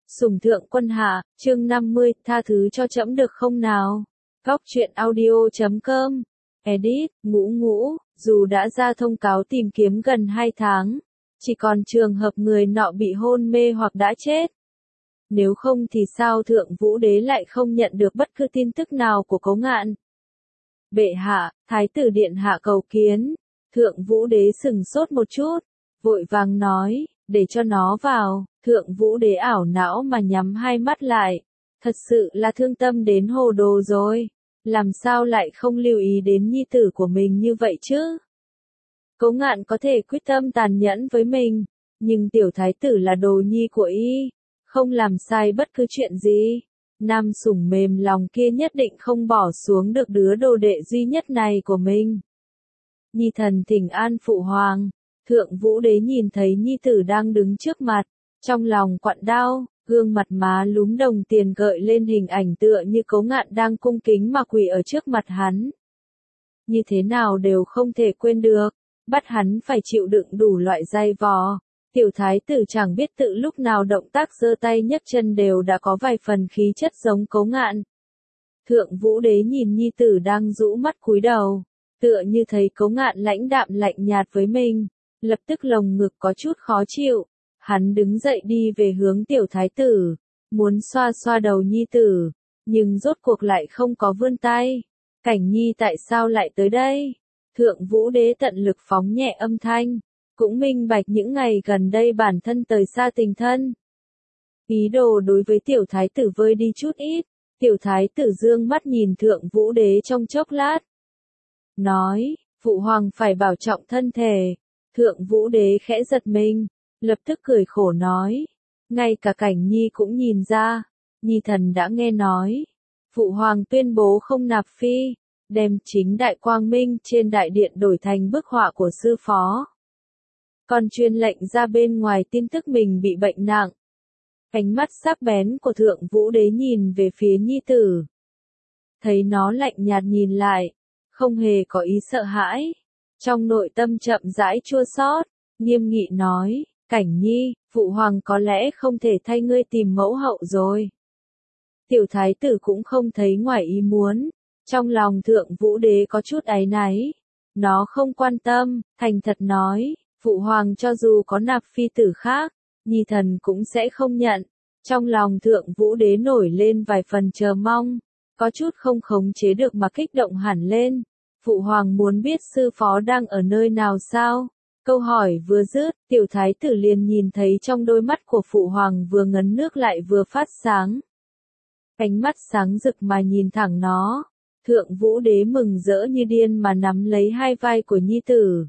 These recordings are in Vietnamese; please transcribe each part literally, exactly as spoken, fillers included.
Sủng thượng quân hạ, chương năm mươi, tha thứ cho trẫm được không nào? Góc truyện audio chấm com. Edit, ngũ ngũ, dù đã ra thông cáo tìm kiếm gần hai tháng, chỉ còn trường hợp người nọ bị hôn mê hoặc đã chết. Nếu không thì sao Thượng Vũ Đế lại không nhận được bất cứ tin tức nào của Cấu Ngạn? Bệ hạ, Thái tử điện hạ cầu kiến. Thượng Vũ Đế sừng sốt một chút, vội vàng nói, để cho nó vào. Thượng Vũ Đế ảo não mà nhắm hai mắt lại. Thật sự là thương tâm đến hồ đồ rồi. Làm sao lại không lưu ý đến nhi tử của mình như vậy chứ? Cấu Ngạn có thể quyết tâm tàn nhẫn với mình, nhưng tiểu thái tử là đồ nhi của y, không làm sai bất cứ chuyện gì. Nam sủng mềm lòng kia nhất định không bỏ xuống được đứa đồ đệ duy nhất này của mình. Nhi thần thỉnh an phụ hoàng. Thượng Vũ Đế nhìn thấy nhi tử đang đứng trước mặt, trong lòng quặn đau, gương mặt má lúm đồng tiền gợi lên hình ảnh tựa như Cấu Ngạn đang cung kính mà quỳ ở trước mặt hắn. Như thế nào đều không thể quên được, bắt hắn phải chịu đựng đủ loại dày vò. Tiểu thái tử chẳng biết tự lúc nào động tác giơ tay nhấc chân đều đã có vài phần khí chất giống Cấu Ngạn. Thượng Vũ Đế nhìn nhi tử đang rũ mắt cúi đầu, tựa như thấy Cấu Ngạn lãnh đạm lạnh nhạt với mình, lập tức lồng ngực có chút khó chịu. Hắn đứng dậy đi về hướng tiểu thái tử, muốn xoa xoa đầu nhi tử, nhưng rốt cuộc lại không có vươn tay. Cảnh nhi tại sao lại tới đây? Thượng Vũ Đế tận lực phóng nhẹ âm thanh, cũng minh bạch những ngày gần đây bản thân tời xa tình thân. Ý đồ đối với tiểu thái tử vơi đi chút ít, tiểu thái tử dương mắt nhìn Thượng Vũ Đế trong chốc lát. Nói, phụ hoàng phải bảo trọng thân thể. Thượng Vũ Đế khẽ giật mình, lập tức cười khổ nói, ngay cả Cảnh nhi cũng nhìn ra, nhi thần đã nghe nói. Phụ hoàng tuyên bố không nạp phi, đem chính đại quang minh trên đại điện đổi thành bức họa của sư phó. Còn truyền lệnh ra bên ngoài tin tức mình bị bệnh nặng. Ánh mắt sắc bén của Thượng Vũ Đế nhìn về phía nhi tử. Thấy nó lạnh nhạt nhìn lại, không hề có ý sợ hãi. Trong nội tâm chậm rãi chua xót, nghiêm nghị nói, Cảnh nhi, phụ hoàng có lẽ không thể thay ngươi tìm mẫu hậu rồi. Tiểu thái tử cũng không thấy ngoài ý muốn, trong lòng Thượng Vũ Đế có chút áy náy. Nó không quan tâm, thành thật nói, phụ hoàng cho dù có nạp phi tử khác, nhi thần cũng sẽ không nhận. Trong lòng Thượng Vũ Đế nổi lên vài phần chờ mong, có chút không khống chế được mà kích động hẳn lên. Phụ hoàng muốn biết sư phó đang ở nơi nào sao? Câu hỏi vừa dứt, tiểu thái tử liền nhìn thấy trong đôi mắt của phụ hoàng vừa ngấn nước lại vừa phát sáng. Ánh mắt sáng rực mà nhìn thẳng nó. Thượng Vũ Đế mừng rỡ như điên mà nắm lấy hai vai của nhi tử.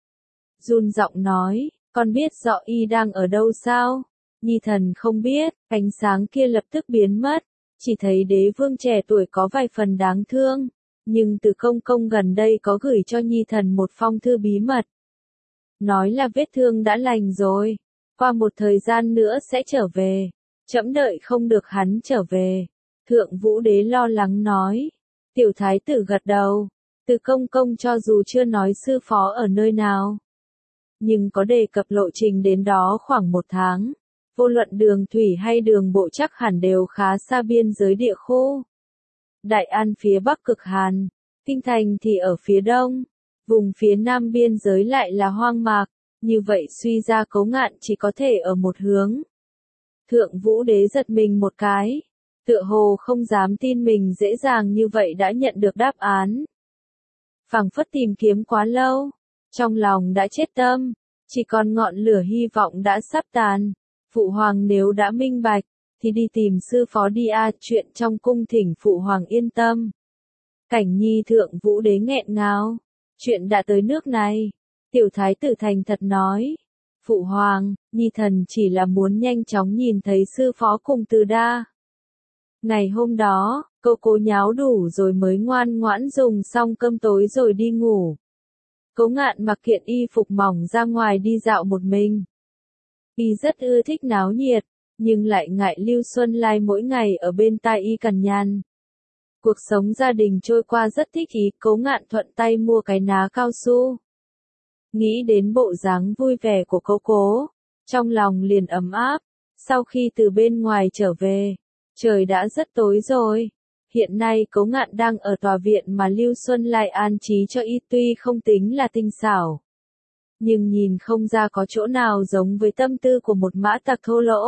Run giọng nói, con biết rõ y đang ở đâu sao? Nhi thần không biết. Ánh sáng kia lập tức biến mất, chỉ thấy đế vương trẻ tuổi có vài phần đáng thương. Nhưng từ công công gần đây có gửi cho nhi thần một phong thư bí mật. Nói là vết thương đã lành rồi, qua một thời gian nữa sẽ trở về. Trẫm đợi không được hắn trở về. Thượng Vũ Đế lo lắng nói. Tiểu thái tử gật đầu. Từ công công cho dù chưa nói sư phó ở nơi nào, nhưng có đề cập lộ trình đến đó khoảng một tháng. Vô luận đường thủy hay đường bộ chắc hẳn đều khá xa biên giới địa khô. Đại An phía bắc cực hàn, Kinh Thành thì ở phía đông, vùng phía nam biên giới lại là hoang mạc, như vậy suy ra Cấu Ngạn chỉ có thể ở một hướng. Thượng Vũ Đế giật mình một cái, tựa hồ không dám tin mình dễ dàng như vậy đã nhận được đáp án. Phảng phất tìm kiếm quá lâu, trong lòng đã chết tâm, chỉ còn ngọn lửa hy vọng đã sắp tàn. Phụ hoàng nếu đã minh bạch, thì đi tìm sư phó đi a, chuyện trong cung thỉnh phụ hoàng yên tâm. Cảnh nhi Thượng Vũ Đế nghẹn ngào, chuyện đã tới nước này. Tiểu thái tử thành thật nói, phụ hoàng, nhi thần chỉ là muốn nhanh chóng nhìn thấy sư phó cùng Từ Đa. Ngày hôm đó, cô cố nháo đủ rồi mới ngoan ngoãn dùng xong cơm tối rồi đi ngủ. Cấu Ngạn mặc kiện y phục mỏng ra ngoài đi dạo một mình. Y rất ưa thích náo nhiệt, nhưng lại ngại Lưu Xuân Lai mỗi ngày ở bên tai y cằn nhằn. Cuộc sống gia đình trôi qua rất thích ý, Cấu Ngạn thuận tay mua cái ná cao su. Nghĩ đến bộ dáng vui vẻ của cô cố, trong lòng liền ấm áp, Sau khi từ bên ngoài trở về, trời đã rất tối rồi. Hiện nay Cố Ngạn đang ở tòa viện mà Lưu Xuân lại an trí cho y, tuy không tính là tinh xảo, nhưng nhìn không ra có chỗ nào giống với tâm tư của một mã tặc thô lỗ.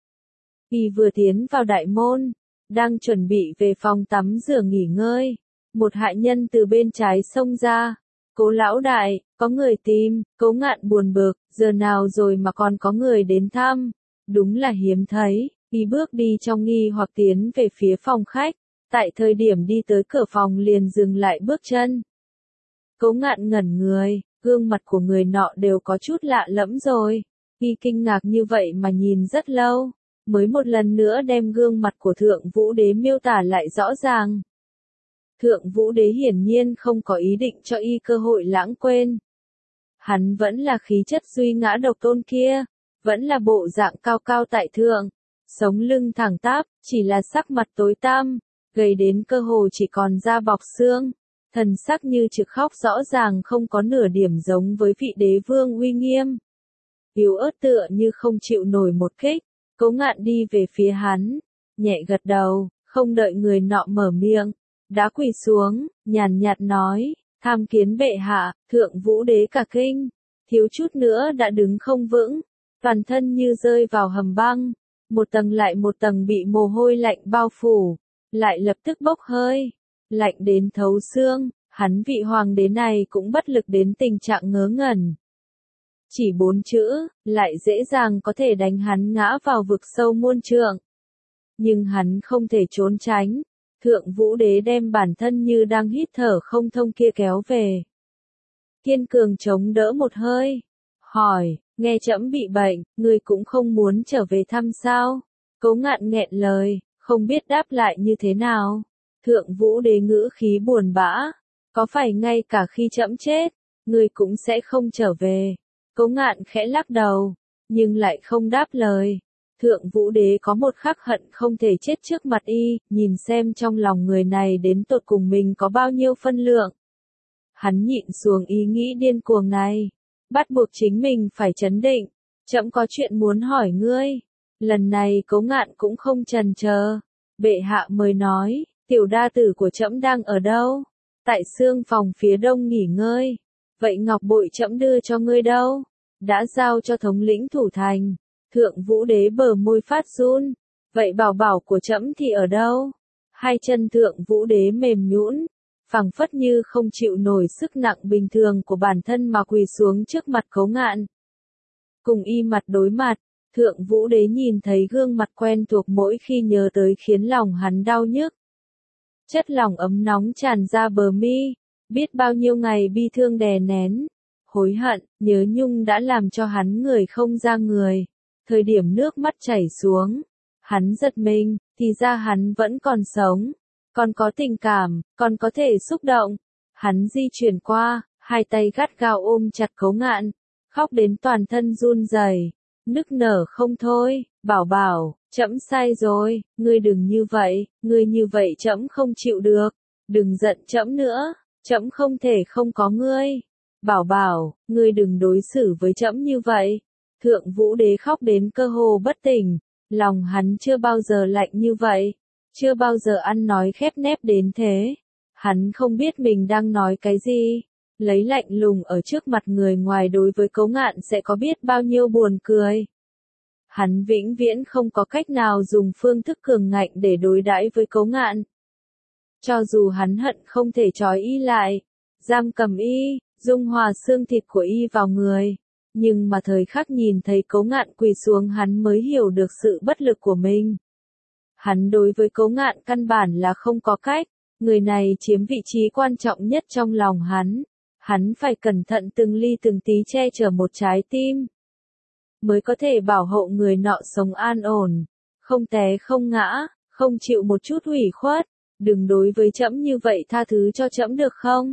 Y vừa tiến vào đại môn, đang chuẩn bị về phòng tắm rửa nghỉ ngơi, một hạ nhân từ bên trái xông ra. Cố lão đại, có người tìm. Cố Ngạn buồn bực, giờ nào rồi mà còn có người đến thăm, đúng là hiếm thấy. Y bước đi trong nghi hoặc tiến về phía phòng khách, tại thời điểm đi tới cửa phòng liền dừng lại bước chân. Cố Ngạn ngẩn người, gương mặt của người nọ đều có chút lạ lẫm rồi. Y kinh ngạc như vậy mà nhìn rất lâu, mới một lần nữa đem gương mặt của Thượng Vũ Đế miêu tả lại rõ ràng. Thượng Vũ Đế hiển nhiên không có ý định cho y cơ hội lãng quên. Hắn vẫn là khí chất duy ngã độc tôn kia, vẫn là bộ dạng cao cao tại thượng, sống lưng thẳng tắp, chỉ là sắc mặt tối tăm, gầy đến cơ hồ chỉ còn da bọc xương, thần sắc như trực khóc rõ ràng không có nửa điểm giống với vị đế vương uy nghiêm. Yếu ớt tựa như không chịu nổi một kích, Cố Ngạn đi về phía hắn, nhẹ gật đầu, không đợi người nọ mở miệng, đã quỳ xuống, nhàn nhạt nói, tham kiến bệ hạ. Thượng Vũ Đế cả kinh, thiếu chút nữa đã đứng không vững, toàn thân như rơi vào hầm băng, một tầng lại một tầng bị mồ hôi lạnh bao phủ, lại lập tức bốc hơi, lạnh đến thấu xương. Hắn vị hoàng đế này cũng bất lực đến tình trạng ngớ ngẩn. Chỉ bốn chữ, lại dễ dàng có thể đánh hắn ngã vào vực sâu muôn trượng. Nhưng hắn không thể trốn tránh. Thượng Vũ Đế đem bản thân như đang hít thở không thông kia kéo về. Kiên cường chống đỡ một hơi. Hỏi, nghe trẫm bị bệnh, ngươi cũng không muốn trở về thăm sao? Cố Ngạn nghẹn lời, không biết đáp lại như thế nào. Thượng Vũ Đế ngữ khí buồn bã. Có phải ngay cả khi trẫm chết, ngươi cũng sẽ không trở về? Cố Ngạn khẽ lắc đầu, nhưng lại không đáp lời. Thượng Vũ Đế có một khắc hận không thể chết trước mặt y, nhìn xem trong lòng người này đến tột cùng mình có bao nhiêu phân lượng. Hắn nhịn xuống ý nghĩ điên cuồng này, bắt buộc chính mình phải trấn định. Trẫm có chuyện muốn hỏi ngươi. Lần này Cố Ngạn cũng không chần chờ. Bệ hạ mời nói, tiểu đa tử của trẫm đang ở đâu? Tại xương phòng phía đông nghỉ ngơi. Vậy ngọc bội trẫm đưa cho ngươi đâu? Đã giao cho thống lĩnh thủ thành. Thượng Vũ Đế bờ môi phát run. Vậy bảo bảo của trẫm thì ở đâu? Hai chân Thượng Vũ Đế mềm nhũn, phẳng phất như không chịu nổi sức nặng bình thường của bản thân mà quỳ xuống trước mặt Cố Ngạn. Cùng y mặt đối mặt, Thượng Vũ Đế nhìn thấy gương mặt quen thuộc mỗi khi nhớ tới khiến lòng hắn đau nhức. Chất lỏng ấm nóng tràn ra bờ mi, biết bao nhiêu ngày bi thương đè nén, hối hận, nhớ nhung đã làm cho hắn người không ra người. Thời điểm nước mắt chảy xuống, hắn giật mình, thì ra hắn vẫn còn sống, còn có tình cảm, còn có thể xúc động. Hắn di chuyển qua, hai tay gắt gao ôm chặt Cố Ngạn, khóc đến toàn thân run rẩy, nức nở không thôi. Bảo bảo, trẫm sai rồi, ngươi đừng như vậy, ngươi như vậy trẫm không chịu được, đừng giận trẫm nữa, trẫm không thể không có ngươi. Bảo bảo, ngươi đừng đối xử với trẫm như vậy. Thượng Vũ Đế khóc đến cơ hồ bất tỉnh, lòng hắn chưa bao giờ lạnh như vậy, chưa bao giờ ăn nói khép nép đến thế. Hắn không biết mình đang nói cái gì, lấy lạnh lùng ở trước mặt người ngoài đối với Cố Ngạn sẽ có biết bao nhiêu buồn cười. Hắn vĩnh viễn không có cách nào dùng phương thức cường ngạnh để đối đãi với Cố Ngạn. Cho dù hắn hận không thể trói y lại, giam cầm y, dung hòa xương thịt của y vào người, nhưng mà thời khắc nhìn thấy Cố Ngạn quỳ xuống hắn mới hiểu được sự bất lực của mình. Hắn đối với Cố Ngạn căn bản là không có cách, người này chiếm vị trí quan trọng nhất trong lòng hắn. Hắn phải cẩn thận từng ly từng tí che chở một trái tim, mới có thể bảo hộ người nọ sống an ổn, không té không ngã, không chịu một chút hủy khuất. Đừng đối với trẫm như vậy, tha thứ cho trẫm được không?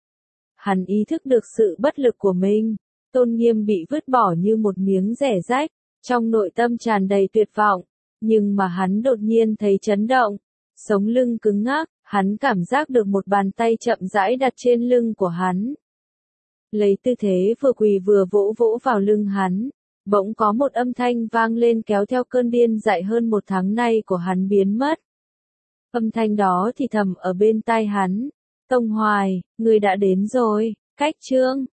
Hắn ý thức được sự bất lực của mình, tôn nghiêm bị vứt bỏ như một miếng rẻ rách, trong nội tâm tràn đầy tuyệt vọng, nhưng mà hắn đột nhiên thấy chấn động, sống lưng cứng ngắc, hắn cảm giác được một bàn tay chậm rãi đặt trên lưng của hắn. Lấy tư thế vừa quỳ vừa vỗ vỗ vào lưng hắn, Bỗng có một âm thanh vang lên kéo theo cơn điên dại hơn một tháng nay của hắn biến mất. Âm thanh đó thì thầm ở bên tai hắn. Tông Hoài, người đã đến rồi, cách chương.